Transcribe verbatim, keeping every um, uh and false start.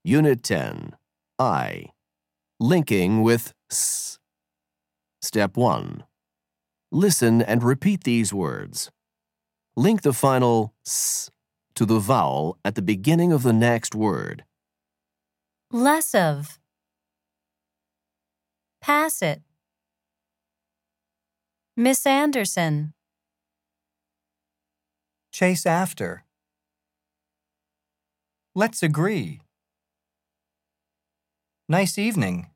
Unit ten, I. Linking with s. Step one. Listen and repeat these words. Link the final s to the vowel at the beginning of the next word. Less of. Pass it. Miss Anderson. Chase after. Let's agree. Nice evening.